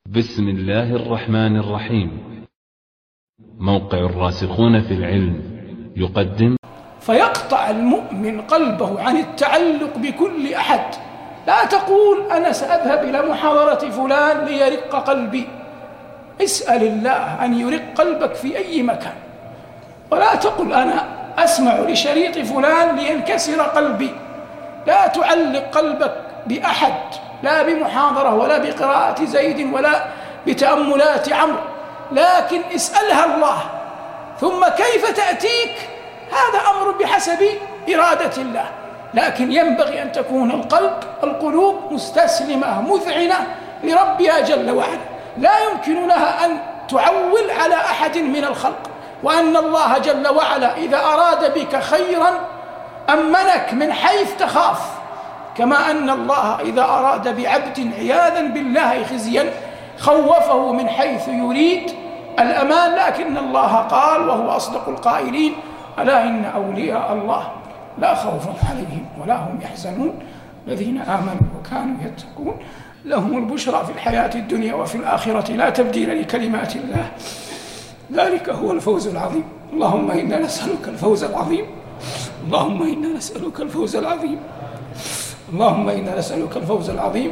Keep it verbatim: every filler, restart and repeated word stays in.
بسم الله الرحمن الرحيم. موقع الراسخون في العلم يقدم. فيقطع المؤمن قلبه عن التعلق بكل أحد. لا تقول أنا سأذهب إلى محاضرة فلان ليرق قلبي. اسأل الله أن يرق قلبك في أي مكان، ولا تقل أنا أسمع لشريط فلان لينكسر قلبي. لا تعلق قلبك بأحد، لا بمحاضرة ولا بقراءة زيد ولا بتأملات عمرو، لكن اسألها الله. ثم كيف تأتيك هذا أمر بحسب إرادة الله، لكن ينبغي أن تكون القلب القلوب مستسلمة مذعنة لربها جل وعلا. لا يمكن لها أن تعول على أحد من الخلق، وأن الله جل وعلا إذا أراد بك خيرا أمنك من حيث تخاف، كما أن الله إذا أراد بعبد عياذا بالله خزيا خوفه من حيث يريد الأمان. لكن الله قال وهو أصدق القائلين: ألا إن أولياء الله لا خوف عليهم ولا هم يحزنون الذين آمنوا وكانوا يتقون لهم البشرى في الحياة الدنيا وفي الآخرة لا تبديل لكلمات الله ذلك هو الفوز العظيم. اللهم إنا نسألك الفوز العظيم، اللهم إنا نسألك الفوز العظيم، اللهم إنا نسألك الفوز العظيم.